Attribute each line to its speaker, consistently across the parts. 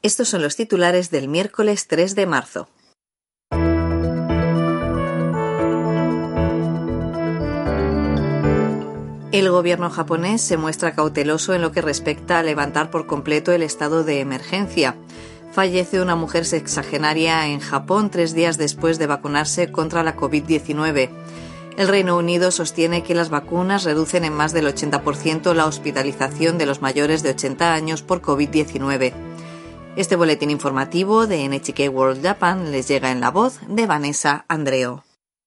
Speaker 1: Estos son los titulares del miércoles 3 de marzo. El gobierno japonés se muestra cauteloso en lo que respecta a levantar por completo el estado de emergencia. Fallece una mujer sexagenaria en Japón 3 días después de vacunarse contra la COVID-19. El Reino Unido sostiene que las vacunas reducen en más del 80% la hospitalización de los mayores de 80 años por COVID-19. Este boletín informativo de NHK World Japan les llega en la voz de Vanessa Andreo.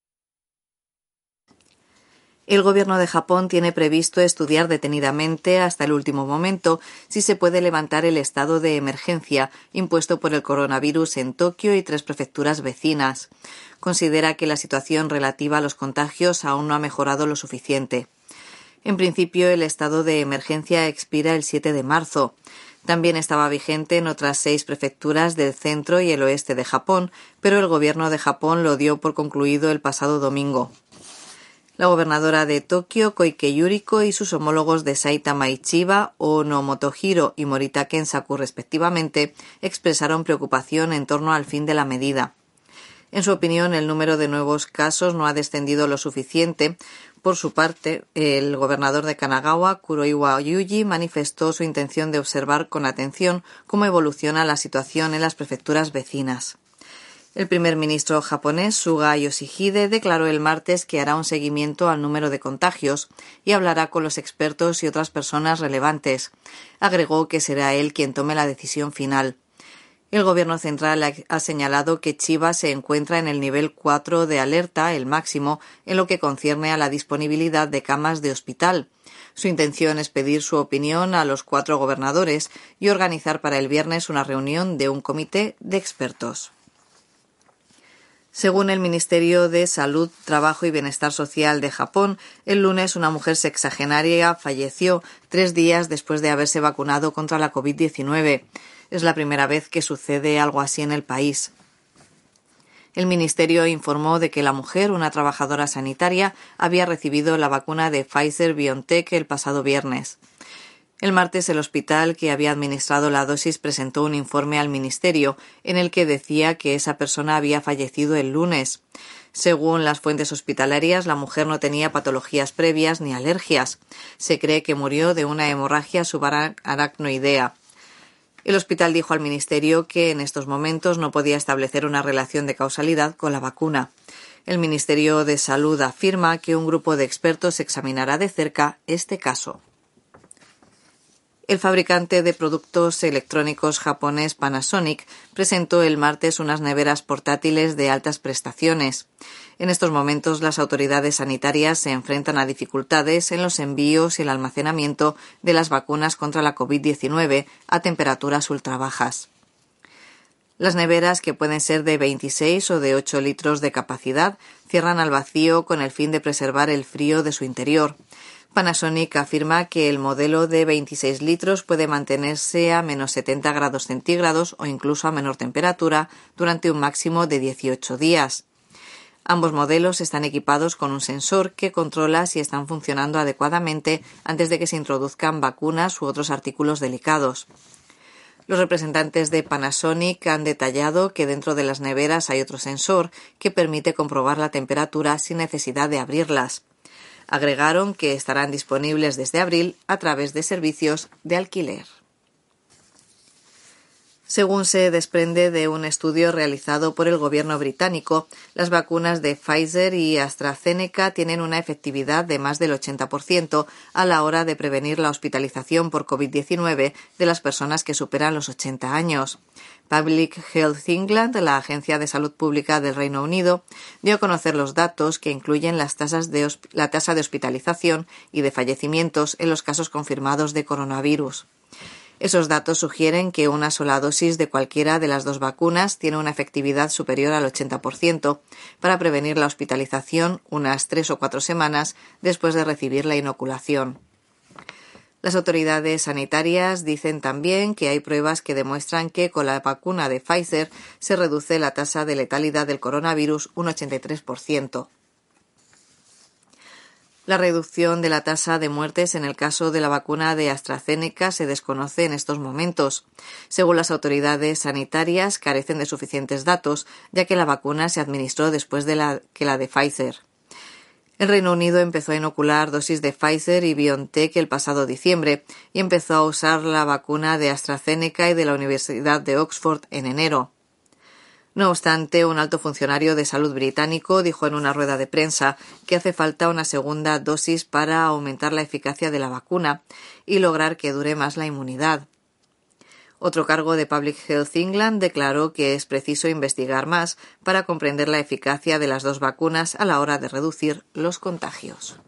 Speaker 1: El gobierno de Japón tiene previsto estudiar detenidamente hasta el último momento si se puede levantar el estado de emergencia impuesto por el coronavirus en Tokio y 3 prefecturas vecinas. Considera que la situación relativa a los contagios aún no ha mejorado lo suficiente. En principio, el estado de emergencia expira el 7 de marzo. También estaba vigente en otras 6 prefecturas del centro y el oeste de Japón, pero el gobierno de Japón lo dio por concluido el pasado domingo. La gobernadora de Tokio, Koike Yuriko, y sus homólogos de Saitama y Chiba, Ono Motohiro y Morita Kensaku, respectivamente, expresaron preocupación en torno al fin de la medida. En su opinión, el número de nuevos casos no ha descendido lo suficiente. Por su parte, el gobernador de Kanagawa, Kuroiwa Yuji, manifestó su intención de observar con atención cómo evoluciona la situación en las prefecturas vecinas. El primer ministro japonés, Suga Yoshihide, declaró el martes que hará un seguimiento al número de contagios y hablará con los expertos y otras personas relevantes. Agregó que será él quien tome la decisión final. El gobierno central ha señalado que Chiba se encuentra en el nivel 4 de alerta, el máximo, en lo que concierne a la disponibilidad de camas de hospital. Su intención es pedir su opinión a los 4 gobernadores y organizar para el viernes una reunión de un comité de expertos. Según el Ministerio de Salud, Trabajo y Bienestar Social de Japón, el lunes una mujer sexagenaria falleció 3 días después de haberse vacunado contra la COVID-19. Es la primera vez que sucede algo así en el país. El ministerio informó de que la mujer, una trabajadora sanitaria, había recibido la vacuna de Pfizer-BioNTech el pasado viernes. El martes, el hospital que había administrado la dosis presentó un informe al ministerio en el que decía que esa persona había fallecido el lunes. Según las fuentes hospitalarias, la mujer no tenía patologías previas ni alergias. Se cree que murió de una hemorragia subaracnoidea. El hospital dijo al ministerio que en estos momentos no podía establecer una relación de causalidad con la vacuna. El Ministerio de Salud afirma que un grupo de expertos examinará de cerca este caso. El fabricante de productos electrónicos japonés Panasonic presentó el martes unas neveras portátiles de altas prestaciones. En estos momentos, las autoridades sanitarias se enfrentan a dificultades en los envíos y el almacenamiento de las vacunas contra la COVID-19 a temperaturas ultrabajas. Las neveras, que pueden ser de 26 o de 8 litros de capacidad, cierran al vacío con el fin de preservar el frío de su interior. Panasonic afirma que el modelo de 26 litros puede mantenerse a menos 70 grados centígrados o incluso a menor temperatura durante un máximo de 18 días. Ambos modelos están equipados con un sensor que controla si están funcionando adecuadamente antes de que se introduzcan vacunas u otros artículos delicados. Los representantes de Panasonic han detallado que dentro de las neveras hay otro sensor que permite comprobar la temperatura sin necesidad de abrirlas. Agregaron que estarán disponibles desde abril a través de servicios de alquiler. Según se desprende de un estudio realizado por el gobierno británico, las vacunas de Pfizer y AstraZeneca tienen una efectividad de más del 80% a la hora de prevenir la hospitalización por COVID-19 de las personas que superan los 80 años. Public Health England, la agencia de salud pública del Reino Unido, dio a conocer los datos que incluyen la tasa de hospitalización y de fallecimientos en los casos confirmados de coronavirus. Esos datos sugieren que una sola dosis de cualquiera de las 2 vacunas tiene una efectividad superior al 80% para prevenir la hospitalización unas 3 o 4 semanas después de recibir la inoculación. Las autoridades sanitarias dicen también que hay pruebas que demuestran que con la vacuna de Pfizer se reduce la tasa de letalidad del coronavirus un 83%. La reducción de la tasa de muertes en el caso de la vacuna de AstraZeneca se desconoce en estos momentos. Según las autoridades sanitarias, carecen de suficientes datos, ya que la vacuna se administró después de que la de Pfizer. El Reino Unido empezó a inocular dosis de Pfizer y BioNTech el pasado diciembre y empezó a usar la vacuna de AstraZeneca y de la Universidad de Oxford en enero. No obstante, un alto funcionario de salud británico dijo en una rueda de prensa que hace falta una segunda dosis para aumentar la eficacia de la vacuna y lograr que dure más la inmunidad. Otro cargo de Public Health England declaró que es preciso investigar más para comprender la eficacia de las dos vacunas a la hora de reducir los contagios.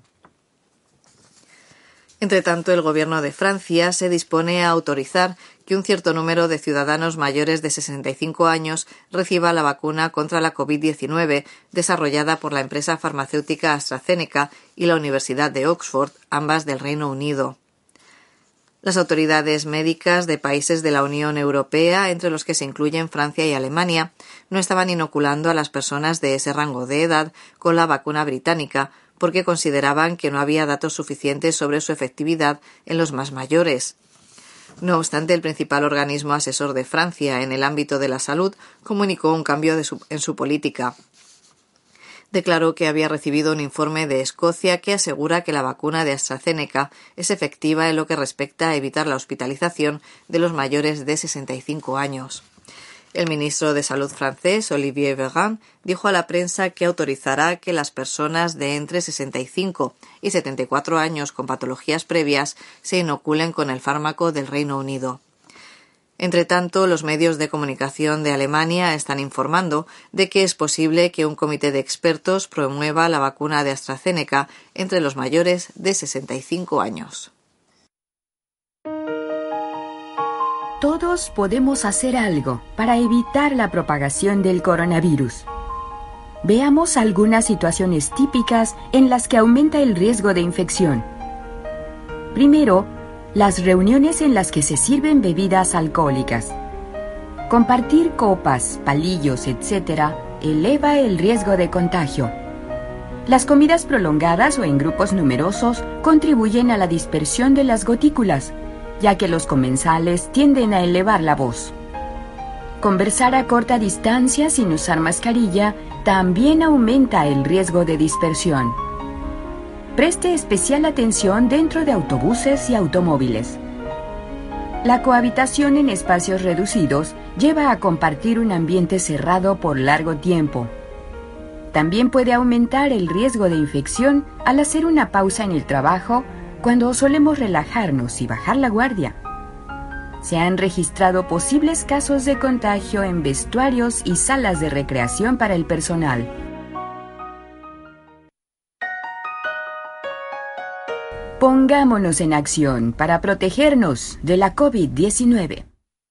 Speaker 1: Entre tanto, el Gobierno de Francia se dispone a autorizar que un cierto número de ciudadanos mayores de 65 años reciba la vacuna contra la COVID-19 desarrollada por la empresa farmacéutica AstraZeneca y la Universidad de Oxford, ambas del Reino Unido. Las autoridades médicas de países de la Unión Europea, entre los que se incluyen Francia y Alemania, no estaban inoculando a las personas de ese rango de edad con la vacuna británica, porque consideraban que no había datos suficientes sobre su efectividad en los más mayores. No obstante, el principal organismo asesor de Francia en el ámbito de la salud comunicó un cambio en su política. Declaró que había recibido un informe de Escocia que asegura que la vacuna de AstraZeneca es efectiva en lo que respecta a evitar la hospitalización de los mayores de 65 años. El ministro de Salud francés, Olivier Véran, dijo a la prensa que autorizará que las personas de entre 65 y 74 años con patologías previas se inoculen con el fármaco del Reino Unido. Entre tanto, los medios de comunicación de Alemania están informando de que es posible que un comité de expertos promueva la vacuna de AstraZeneca entre los mayores de 65 años.
Speaker 2: Todos podemos hacer algo para evitar la propagación del coronavirus. Veamos algunas situaciones típicas en las que aumenta el riesgo de infección. Primero, las reuniones en las que se sirven bebidas alcohólicas. Compartir copas, palillos, etc. eleva el riesgo de contagio. Las comidas prolongadas o en grupos numerosos contribuyen a la dispersión de las gotículas, ya que los comensales tienden a elevar la voz. Conversar a corta distancia sin usar mascarilla también aumenta el riesgo de dispersión. Preste especial atención dentro de autobuses y automóviles. La cohabitación en espacios reducidos lleva a compartir un ambiente cerrado por largo tiempo. También puede aumentar el riesgo de infección al hacer una pausa en el trabajo cuando solemos relajarnos y bajar la guardia. Se han registrado posibles casos de contagio en vestuarios y salas de recreación para el personal. Pongámonos en acción para protegernos de la COVID-19.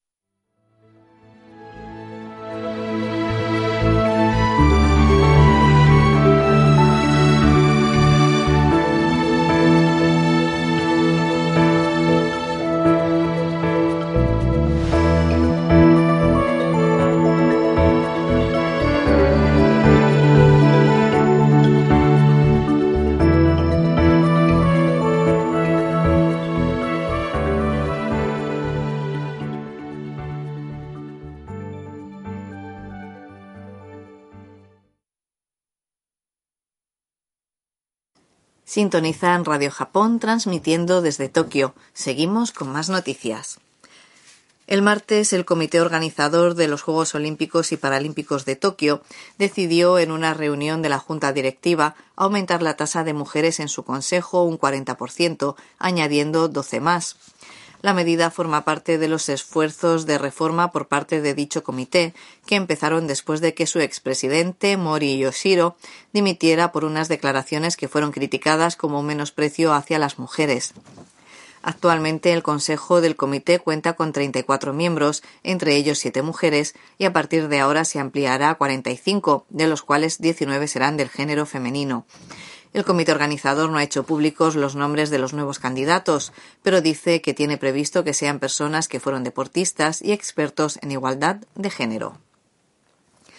Speaker 1: Sintonizan Radio Japón transmitiendo desde Tokio. Seguimos con más noticias. El martes, el comité organizador de los Juegos Olímpicos y Paralímpicos de Tokio decidió en una reunión de la Junta Directiva aumentar la tasa de mujeres en su consejo un 40%, añadiendo 12 más. La medida forma parte de los esfuerzos de reforma por parte de dicho comité, que empezaron después de que su expresidente, Mori Yoshiro, dimitiera por unas declaraciones que fueron criticadas como un menosprecio hacia las mujeres. Actualmente el Consejo del Comité cuenta con 34 miembros, entre ellos 7 mujeres, y a partir de ahora se ampliará a 45, de los cuales 19 serán del género femenino. El comité organizador no ha hecho públicos los nombres de los nuevos candidatos, pero dice que tiene previsto que sean personas que fueron deportistas y expertos en igualdad de género.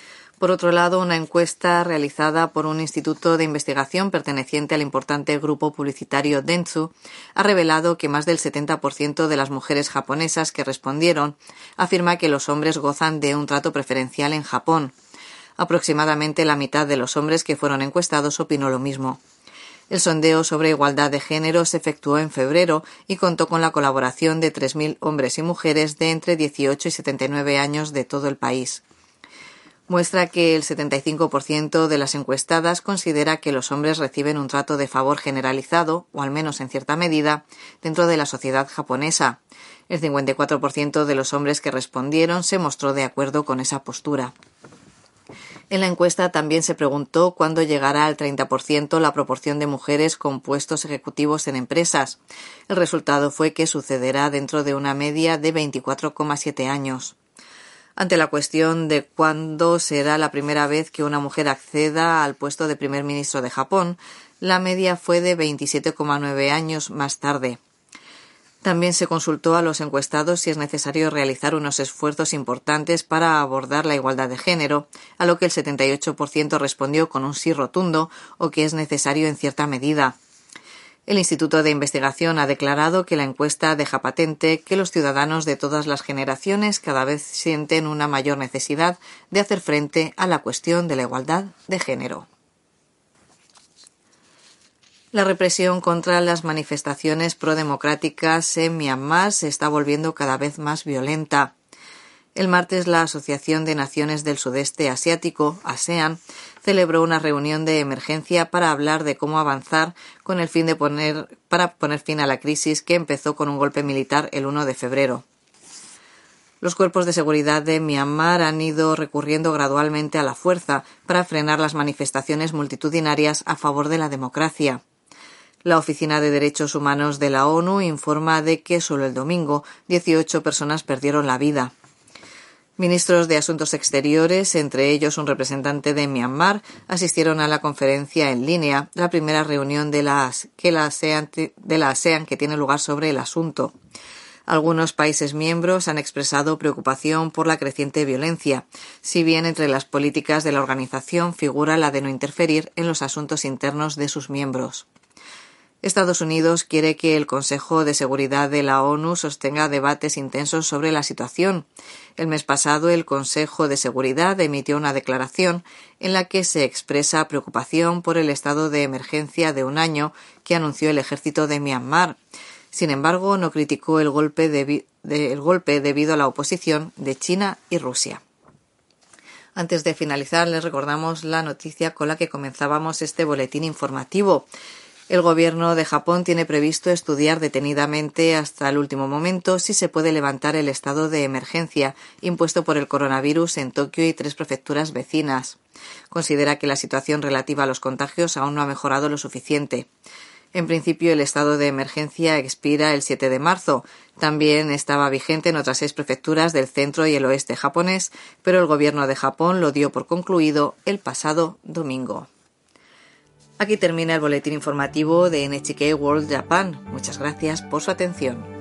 Speaker 1: Por otro lado, una encuesta realizada por un instituto de investigación perteneciente al importante grupo publicitario Dentsu ha revelado que más del 70% de las mujeres japonesas que respondieron afirma que los hombres gozan de un trato preferencial en Japón. Aproximadamente la mitad de los hombres que fueron encuestados opinó lo mismo. El sondeo sobre igualdad de género se efectuó en febrero y contó con la colaboración de 3.000 hombres y mujeres de entre 18 y 79 años de todo el país. Muestra que el 75% de las encuestadas considera que los hombres reciben un trato de favor generalizado, o al menos en cierta medida, dentro de la sociedad japonesa. El 54% de los hombres que respondieron se mostró de acuerdo con esa postura. En la encuesta también se preguntó cuándo llegará al 30% la proporción de mujeres con puestos ejecutivos en empresas. El resultado fue que sucederá dentro de una media de 24,7 años. Ante la cuestión de cuándo será la primera vez que una mujer acceda al puesto de primer ministro de Japón, la media fue de 27,9 años más tarde. También se consultó a los encuestados si es necesario realizar unos esfuerzos importantes para abordar la igualdad de género, a lo que el 78% respondió con un sí rotundo o que es necesario en cierta medida. El Instituto de Investigación ha declarado que la encuesta deja patente que los ciudadanos de todas las generaciones cada vez sienten una mayor necesidad de hacer frente a la cuestión de la igualdad de género. La represión contra las manifestaciones prodemocráticas en Myanmar se está volviendo cada vez más violenta. El martes, la Asociación de Naciones del Sudeste Asiático, ASEAN, celebró una reunión de emergencia para hablar de cómo avanzar con el fin de poner fin a la crisis que empezó con un golpe militar el 1 de febrero. Los cuerpos de seguridad de Myanmar han ido recurriendo gradualmente a la fuerza para frenar las manifestaciones multitudinarias a favor de la democracia. La Oficina de Derechos Humanos de la ONU informa de que solo el domingo 18 personas perdieron la vida. Ministros de Asuntos Exteriores, entre ellos un representante de Myanmar, asistieron a la conferencia en línea, la primera reunión de la ASEAN que tiene lugar sobre el asunto. Algunos países miembros han expresado preocupación por la creciente violencia, si bien entre las políticas de la organización figura la de no interferir en los asuntos internos de sus miembros. Estados Unidos quiere que el Consejo de Seguridad de la ONU sostenga debates intensos sobre la situación. El mes pasado, el Consejo de Seguridad emitió una declaración en la que se expresa preocupación por el estado de emergencia de un año que anunció el ejército de Myanmar. Sin embargo, no criticó el golpe debido a la oposición de China y Rusia. Antes de finalizar, les recordamos la noticia con la que comenzábamos este boletín informativo. El gobierno de Japón tiene previsto estudiar detenidamente hasta el último momento si se puede levantar el estado de emergencia impuesto por el coronavirus en Tokio y 3 prefecturas vecinas. Considera que la situación relativa a los contagios aún no ha mejorado lo suficiente. En principio, el estado de emergencia expira el 7 de marzo. También estaba vigente en otras 6 prefecturas del centro y el oeste japonés, pero el gobierno de Japón lo dio por concluido el pasado domingo. Aquí termina el boletín informativo de NHK World Japan. Muchas gracias por su atención.